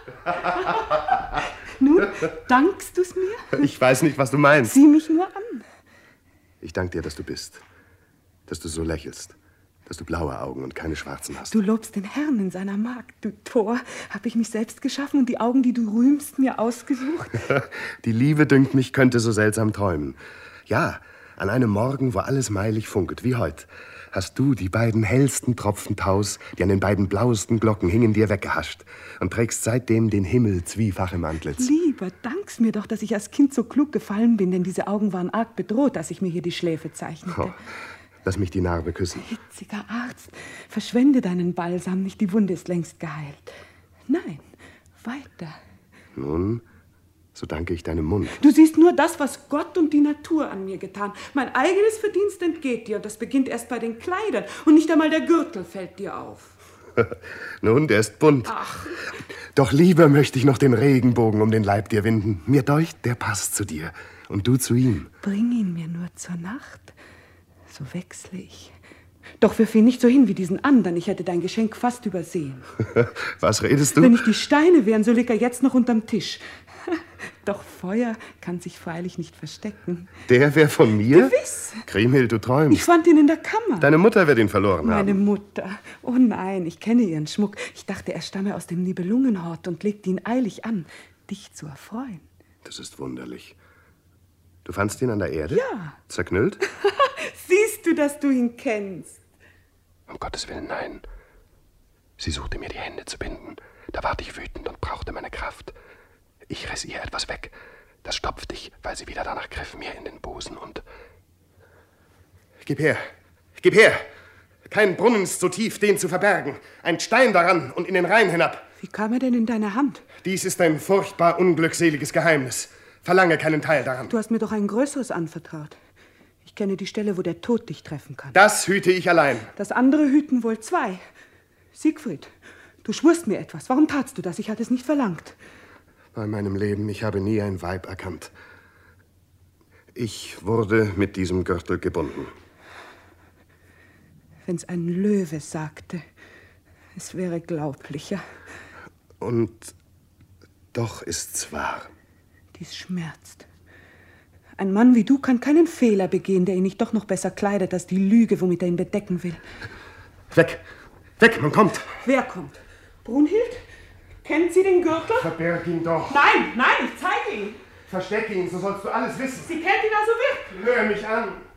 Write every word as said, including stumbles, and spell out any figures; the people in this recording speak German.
Nun, dankst du's mir? Ich weiß nicht, was du meinst. Sieh mich nur an. Ich danke dir, dass du bist. Dass du so lächelst. Dass du blaue Augen und keine schwarzen hast. Du lobst den Herrn in seiner Magd, du Tor. Hab ich mich selbst geschaffen und die Augen, die du rühmst, mir ausgesucht? Die Liebe, dünkt mich, könnte so seltsam träumen. Ja, an einem Morgen, wo alles meilig funkelt, wie heut, hast du die beiden hellsten Tropfen Taus, die an den beiden blauesten Glocken hingen, dir weggehascht und trägst seitdem den Himmel zwiefach im Antlitz. Lieber, dank's mir doch, dass ich als Kind so klug gefallen bin, denn diese Augen waren arg bedroht, als ich mir hier die Schläfe zeichnete. Oh, lass mich die Narbe küssen. Hitziger Arzt, verschwende deinen Balsam nicht, die Wunde ist längst geheilt. Nein, weiter. Nun, so danke ich deinem Mund. Du siehst nur das, was Gott und die Natur an mir getan. Mein eigenes Verdienst entgeht dir und das beginnt erst bei den Kleidern und nicht einmal der Gürtel fällt dir auf. Nun, der ist bunt. Ach. Doch lieber möchte ich noch den Regenbogen um den Leib dir winden. Mir deucht, der passt zu dir und du zu ihm. Bring ihn mir nur zur Nacht, so wechsle ich. Doch wirf ihn nicht so hin wie diesen anderen. Ich hätte dein Geschenk fast übersehen. Was redest du? Wenn nicht die Steine wären, so liegt er jetzt noch unterm Tisch. Doch Feuer kann sich freilich nicht verstecken. Der wäre von mir? Gewiss. Kriemhild, du träumst. Ich fand ihn in der Kammer. Deine Mutter wird ihn verloren Meine haben. Mutter. Oh nein, ich kenne ihren Schmuck. Ich dachte, er stamme aus dem Nibelungenhort und legte ihn eilig an, dich zu erfreuen. Das ist wunderlich. Du fandst ihn an der Erde? Ja. Zerknüllt? Siehst du, dass du ihn kennst? Um Gottes Willen, nein. Sie suchte mir die Hände zu binden. Da ward ich wütend und brauchte meine Kraft. Ich riss ihr etwas weg. Das stopfte ich, weil sie wieder danach griff, mir in den Busen und... Gib her, gib her! Kein Brunnen ist so tief, den zu verbergen. Ein Stein daran und in den Rhein hinab. Wie kam er denn in deine Hand? Dies ist ein furchtbar unglückseliges Geheimnis. Verlange keinen Teil daran. Du hast mir doch ein größeres anvertraut. Ich kenne die Stelle, wo der Tod dich treffen kann. Das hüte ich allein. Das andere hüten wohl zwei. Siegfried, du schwurst mir etwas. Warum tatst du das? Ich hatte es nicht verlangt. Bei meinem Leben, ich habe nie ein Weib erkannt. Ich wurde mit diesem Gürtel gebunden. Wenn's ein Löwe sagte, es wäre glaublicher. Und doch ist's wahr. Dies schmerzt. Ein Mann wie du kann keinen Fehler begehen, der ihn nicht doch noch besser kleidet als die Lüge, womit er ihn bedecken will. Weg! Weg, man kommt! Wer kommt? Brunhild? Kennt sie den Gürtel? Verberg ihn doch! Nein, nein, ich zeige ihn! Verstecke ihn, so sollst du alles wissen. Sie kennt ihn also wirklich! Hör mich an!